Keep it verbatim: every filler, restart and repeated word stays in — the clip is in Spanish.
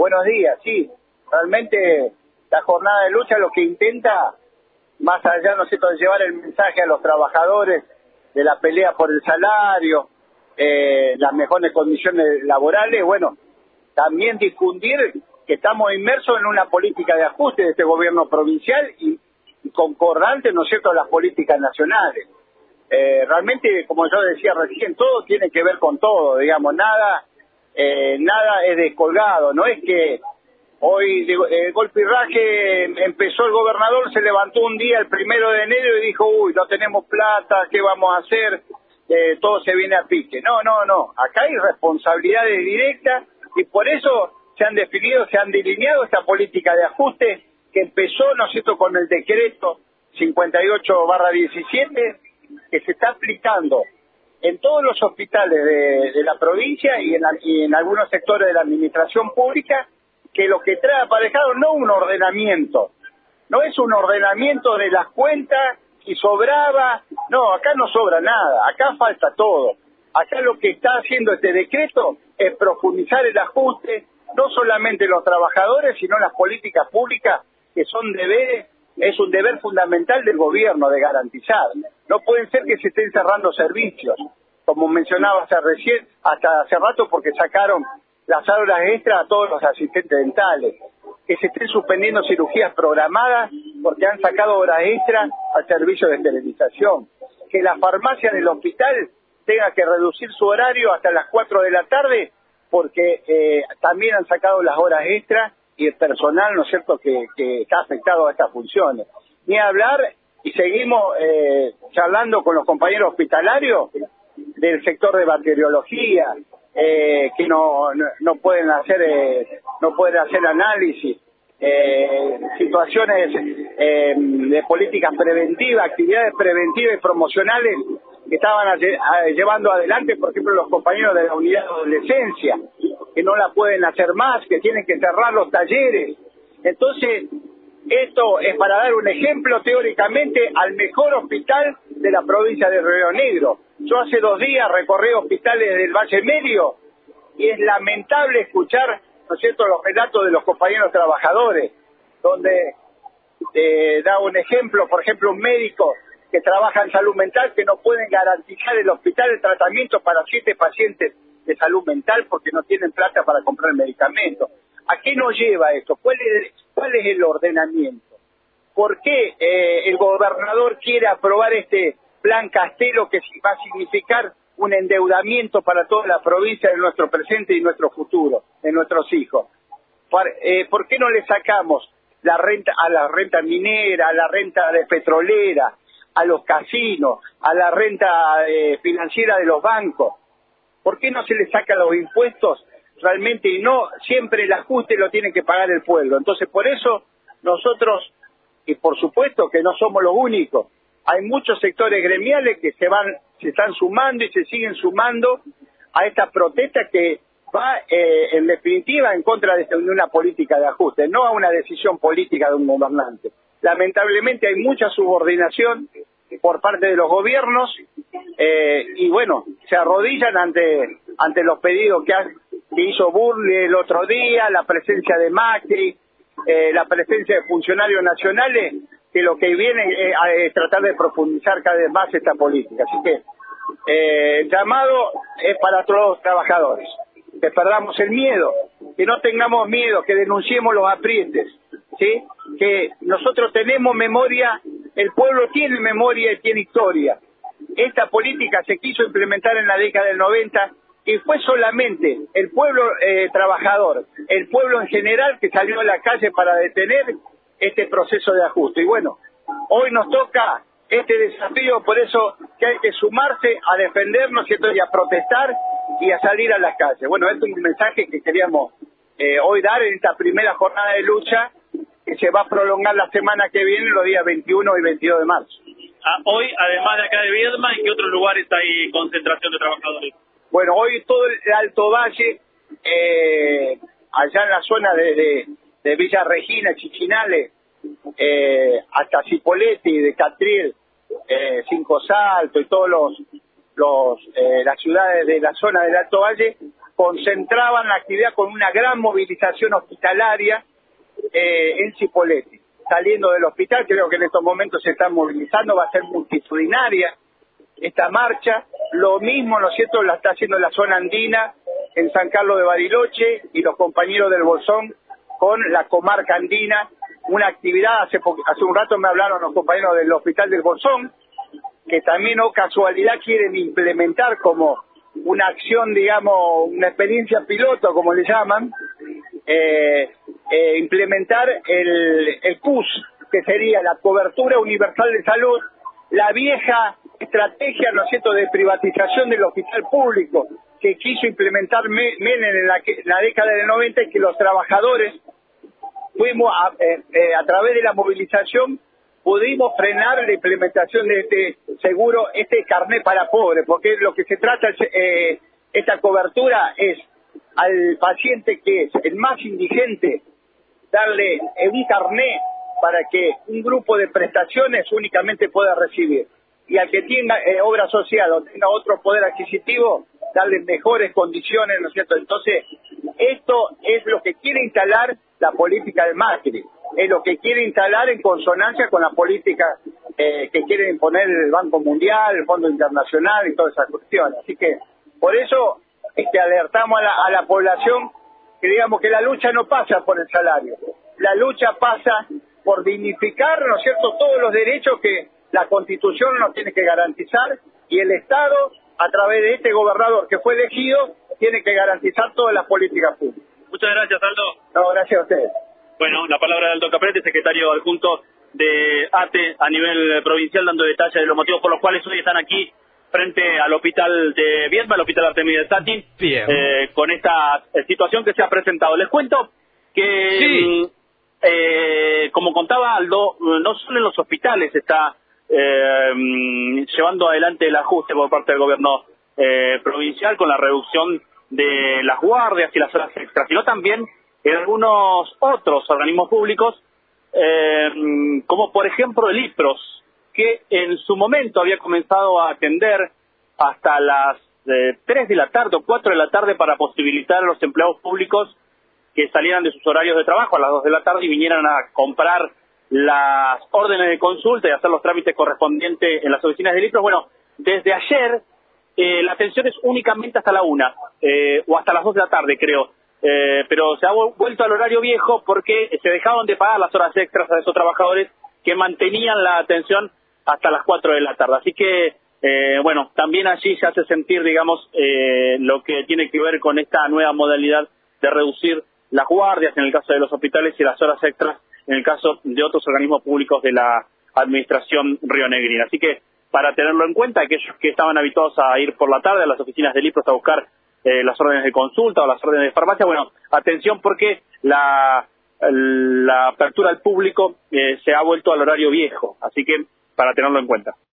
Buenos días, sí. Realmente la jornada de lucha lo que intenta, más allá, ¿no es cierto?, de llevar el mensaje a los trabajadores de la pelea por el salario, eh, las mejores condiciones laborales, bueno, también difundir que estamos inmersos en una política de ajuste de este gobierno provincial y, y concordante, ¿no es cierto?, a las políticas nacionales. Eh, realmente, como yo decía recién, todo tiene que ver con todo, digamos, nada, eh, nada es descolgado, no es que hoy el golpe y raje empezó el gobernador, se levantó un día el primero de enero y dijo, uy, no tenemos plata, ¿qué vamos a hacer? Eh, todo se viene a pique. No, no, no, acá hay responsabilidades directas y por eso se han definido, se han delineado esta política de ajuste que empezó, ¿no es cierto?, con el decreto cincuenta y ocho barra diecisiete, que se está aplicando en todos los hospitales de, de la provincia y en, la, y en algunos sectores de la administración pública, que lo que trae aparejado no un ordenamiento, no es un ordenamiento de las cuentas y sobraba, no, acá no sobra nada, acá falta todo. Acá lo que está haciendo este decreto es profundizar el ajuste, no solamente los trabajadores, sino las políticas públicas, que son deberes, es un deber fundamental del gobierno de garantizar. No pueden ser que se estén cerrando servicios, como mencionaba hace recién, hasta hace rato, porque sacaron las horas extras a todos los asistentes dentales, que se estén suspendiendo cirugías programadas porque han sacado horas extras al servicio de esterilización, que la farmacia del hospital tenga que reducir su horario hasta las cuatro de la tarde porque eh, también han sacado las horas extras y el personal, ¿no es cierto?, que, que está afectado a estas funciones. Ni hablar, y seguimos eh, charlando con los compañeros hospitalarios del sector de bacteriología, eh, que no, no, no pueden hacer eh, no pueden hacer análisis, eh, situaciones eh, de políticas preventivas, actividades preventivas y promocionales que estaban a, a, llevando adelante, por ejemplo, los compañeros de la unidad de adolescencia, que no la pueden hacer más, que tienen que cerrar los talleres. Entonces, esto es para dar un ejemplo teóricamente al mejor hospital de la provincia de Río Negro. Yo hace dos días recorrí hospitales del Valle Medio y es lamentable escuchar, ¿no es cierto?, los relatos de los compañeros trabajadores, donde eh, da un ejemplo, por ejemplo, un médico que trabaja en salud mental, que no pueden garantizar el hospital el tratamiento para siete pacientes de salud mental porque no tienen plata para comprar medicamentos. ¿A qué nos lleva esto? ¿Cuál es, cuál es el ordenamiento? ¿Por qué eh, el gobernador quiere aprobar este plan Castelo que va a significar un endeudamiento para toda la provincia de nuestro presente y nuestro futuro, de nuestros hijos? ¿Por, eh, ¿por qué no le sacamos la renta a la renta minera, a la renta de petrolera, a los casinos, a la renta eh, financiera de los bancos? ¿Por qué no se le saca los impuestos realmente y no siempre el ajuste lo tiene que pagar el pueblo? Entonces, por eso nosotros, y por supuesto que no somos los únicos, hay muchos sectores gremiales que se van, se están sumando y se siguen sumando a esta protesta que va eh, en definitiva en contra de una política de ajuste, no a una decisión política de un gobernante. Lamentablemente hay mucha subordinación por parte de los gobiernos eh, y bueno, se arrodillan ante ante los pedidos que, ha, que hizo Burle el otro día, la presencia de Macri, eh, la presencia de funcionarios nacionales, que lo que viene es, es tratar de profundizar cada vez más esta política. Así que eh, el llamado es para todos los trabajadores, que perdamos el miedo, que no tengamos miedo, que denunciemos los aprietes, ¿sí? Que nosotros tenemos memoria, el pueblo tiene memoria y tiene historia. Esta política se quiso implementar en la década del noventa y fue solamente el pueblo eh, trabajador, el pueblo en general que salió a la calle para detener este proceso de ajuste. Y bueno, hoy nos toca este desafío, por eso que hay que sumarse a defendernos, ¿cierto?, y a protestar y a salir a las calles. Bueno, este es un mensaje que queríamos eh, hoy dar en esta primera jornada de lucha que se va a prolongar la semana que viene, los días veintiuno y veintidós de marzo. Ah, hoy, además de acá de Viedma, ¿en qué otros lugares hay concentración de trabajadores? Bueno, hoy todo el Alto Valle, eh, allá en la zona de, de, de Villa Regina, Chichinales, eh, hasta Cipolletti, de Catriel, eh, Cinco Saltos y todos los, los eh, las ciudades de la zona del Alto Valle, concentraban la actividad con una gran movilización hospitalaria eh, en Cipolletti. Saliendo del hospital, creo que en estos momentos se están movilizando, va a ser multitudinaria esta marcha. Lo mismo, ¿no es cierto?, la está haciendo la zona andina en San Carlos de Bariloche y los compañeros del Bolsón con la comarca andina. Una actividad, hace, hace un rato me hablaron los compañeros del Hospital del Bolsón, que también, o casualidad, quieren implementar como una acción, digamos, una experiencia piloto, como le llaman, eh, eh, implementar el, el C U S, que sería la cobertura universal de salud, la vieja estrategia, ¿no es cierto?, de privatización del hospital público, que quiso implementar Menem en la, en la década del noventa, y que los trabajadores fuimos, a, eh, eh, a través de la movilización, pudimos frenar la implementación de este seguro, este carnet para pobres, porque lo que se trata, eh, esta cobertura es al paciente que es el más indigente, darle un carnet para que un grupo de prestaciones únicamente pueda recibir. Y al que tenga eh, obra social o tenga otro poder adquisitivo, darle mejores condiciones, ¿no es cierto? Entonces, esto es lo que quiere instalar la política del Macri, es lo que quiere instalar en consonancia con la política eh, que quiere imponer el Banco Mundial, el Fondo Internacional y todas esas cuestiones. Así que, por eso, este, alertamos a la, a la población que digamos que la lucha no pasa por el salario, la lucha pasa por dignificar, ¿no es cierto?, todos los derechos que la Constitución nos tiene que garantizar, y el Estado, a través de este gobernador que fue elegido, tiene que garantizar todas las políticas públicas. Muchas gracias, Aldo. No, gracias a ustedes. Bueno, la palabra de Aldo Caprete, secretario adjunto de A T E a nivel provincial, dando detalles de los motivos por los cuales hoy están aquí frente al hospital de Viedma, el hospital Artemio Stati, eh, con esta situación que se ha presentado. Les cuento que, sí. eh, como contaba Aldo, no solo en los hospitales está eh, llevando adelante el ajuste por parte del gobierno eh, provincial con la reducción de las guardias y las horas extras, sino también en algunos otros organismos públicos, eh, como por ejemplo el IPROS, que en su momento había comenzado a atender hasta las eh, tres de la tarde o cuatro de la tarde para posibilitar a los empleados públicos que salieran de sus horarios de trabajo a las dos de la tarde y vinieran a comprar las órdenes de consulta y hacer los trámites correspondientes en las oficinas del IPROS. Bueno, desde ayer eh, la atención es únicamente hasta la una, eh, o hasta las dos de la tarde, creo. Eh, pero se ha vuelto al horario viejo porque se dejaron de pagar las horas extras a esos trabajadores que mantenían la atención hasta las cuatro de la tarde. Así que, eh, bueno, también allí se hace sentir, digamos, eh, lo que tiene que ver con esta nueva modalidad de reducir las guardias en el caso de los hospitales y las horas extras en el caso de otros organismos públicos de la administración rionegrina. Así que, para tenerlo en cuenta, aquellos que estaban habituados a ir por la tarde a las oficinas del IPROS a buscar eh, las órdenes de consulta o las órdenes de farmacia, bueno, atención porque la, la apertura al público eh, se ha vuelto al horario viejo. Así que, para tenerlo en cuenta.